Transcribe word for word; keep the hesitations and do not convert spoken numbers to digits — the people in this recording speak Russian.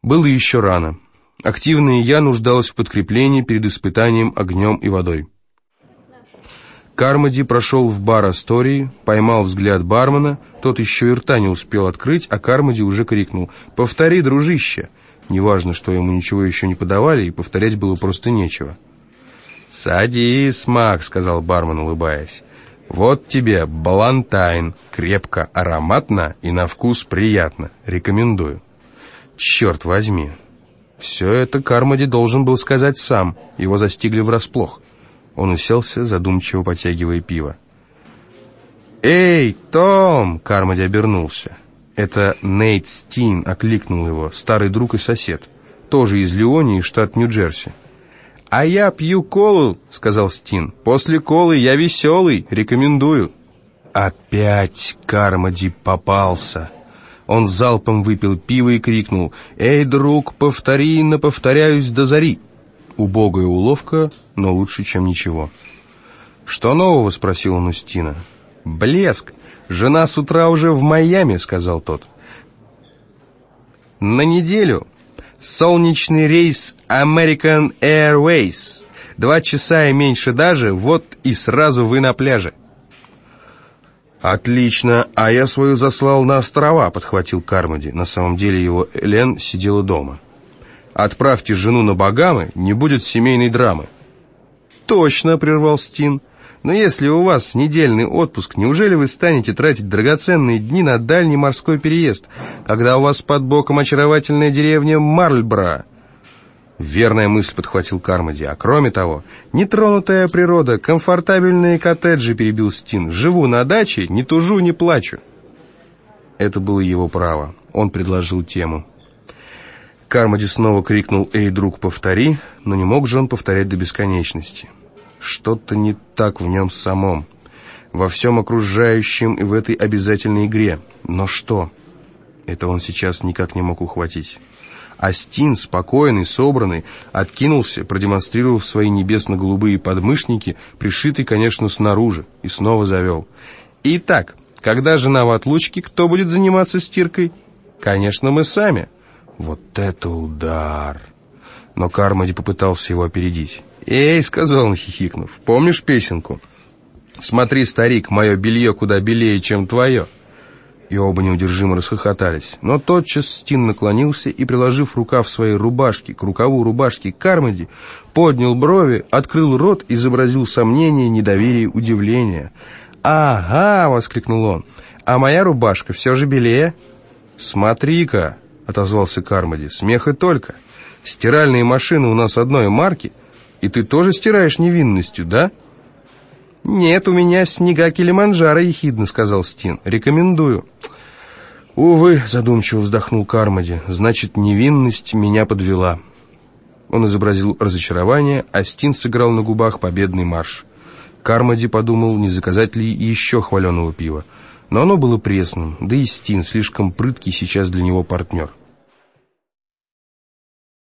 Было еще рано. Активное «я» нуждалось в подкреплении перед испытанием огнем и водой. Кармоди прошел в бар Астории, поймал взгляд бармена, тот еще и рта не успел открыть, а Кармоди уже крикнул: «Повтори, дружище!» Неважно, что ему ничего еще не подавали, и повторять было просто нечего. «Садись, Мак», — сказал бармен, улыбаясь. «Вот тебе балантайн, крепко, ароматно и на вкус приятно. Рекомендую». «Черт возьми!» Все это Кармоди должен был сказать сам, его застигли врасплох. Он уселся, задумчиво потягивая пиво. «Эй, Том!» — Кармоди обернулся. Это Нейт Стин окликнул его, старый друг и сосед, тоже из Леонии, штат Нью-Джерси. «А я пью колу», — сказал Стин. «После колы я веселый, рекомендую». Опять Кармоди попался. Он залпом выпил пиво и крикнул: «Эй, друг, повтори, наповторяюсь до зари». Убогая уловка, но лучше, чем ничего. «Что нового?» — спросил он у Стина. «Блеск! Жена с утра уже в Майами», — сказал тот. «На неделю. Солнечный рейс American Airways. Два часа и меньше даже, вот и сразу вы на пляже». «Отлично, а я свою заслал на острова», — подхватил Кармоди. На самом деле его Элен сидела дома. «Отправьте жену на Багамы, не будет семейной драмы». «Точно», — прервал Стин. «Но если у вас недельный отпуск, неужели вы станете тратить драгоценные дни на дальний морской переезд, когда у вас под боком очаровательная деревня Марльборо?» «Верная мысль», — подхватил Кармоди. «А кроме того, нетронутая природа, комфортабельные коттеджи», — перебил Стин. «Живу на даче, не тужу, не плачу». Это было его право. Он предложил тему. Кармоди снова крикнул: «Эй, друг, повтори», но не мог же он повторять до бесконечности. Что-то не так в нем самом, во всем окружающем и в этой обязательной игре. Но что? Это он сейчас никак не мог ухватить. А Стин, спокойный, собранный, откинулся, продемонстрировав свои небесно-голубые подмышники, пришитые, конечно, снаружи, и снова завел. «Итак, когда жена в отлучке, кто будет заниматься стиркой?» «Конечно, мы сами». Вот это удар! Но Кармоди попытался его опередить. «Эй», — сказал он, хихикнув, — «помнишь песенку? Смотри, старик, мое белье куда белее, чем твое». И оба неудержимо расхохотались. Но тотчас Стин наклонился и, приложив рукав своей рубашки к рукаву рубашки Кармоди, поднял брови, открыл рот, изобразил сомнение, недоверие, удивление. «Ага!» — воскликнул он. «А моя рубашка все же белее?» «Смотри-ка!» — отозвался Кармоди. «Смех и только. Стиральные машины у нас одной марки, и ты тоже стираешь невинностью, да?» «Нет, у меня снега Килиманджаро», — ехидно сказал Стин. «Рекомендую». «Увы», — задумчиво вздохнул Кармоди, — «значит, невинность меня подвела». Он изобразил разочарование, а Стин сыграл на губах победный марш. Кармоди подумал, не заказать ли еще хваленого пива. Но оно было пресным, да и Стин слишком прыткий сейчас для него партнер.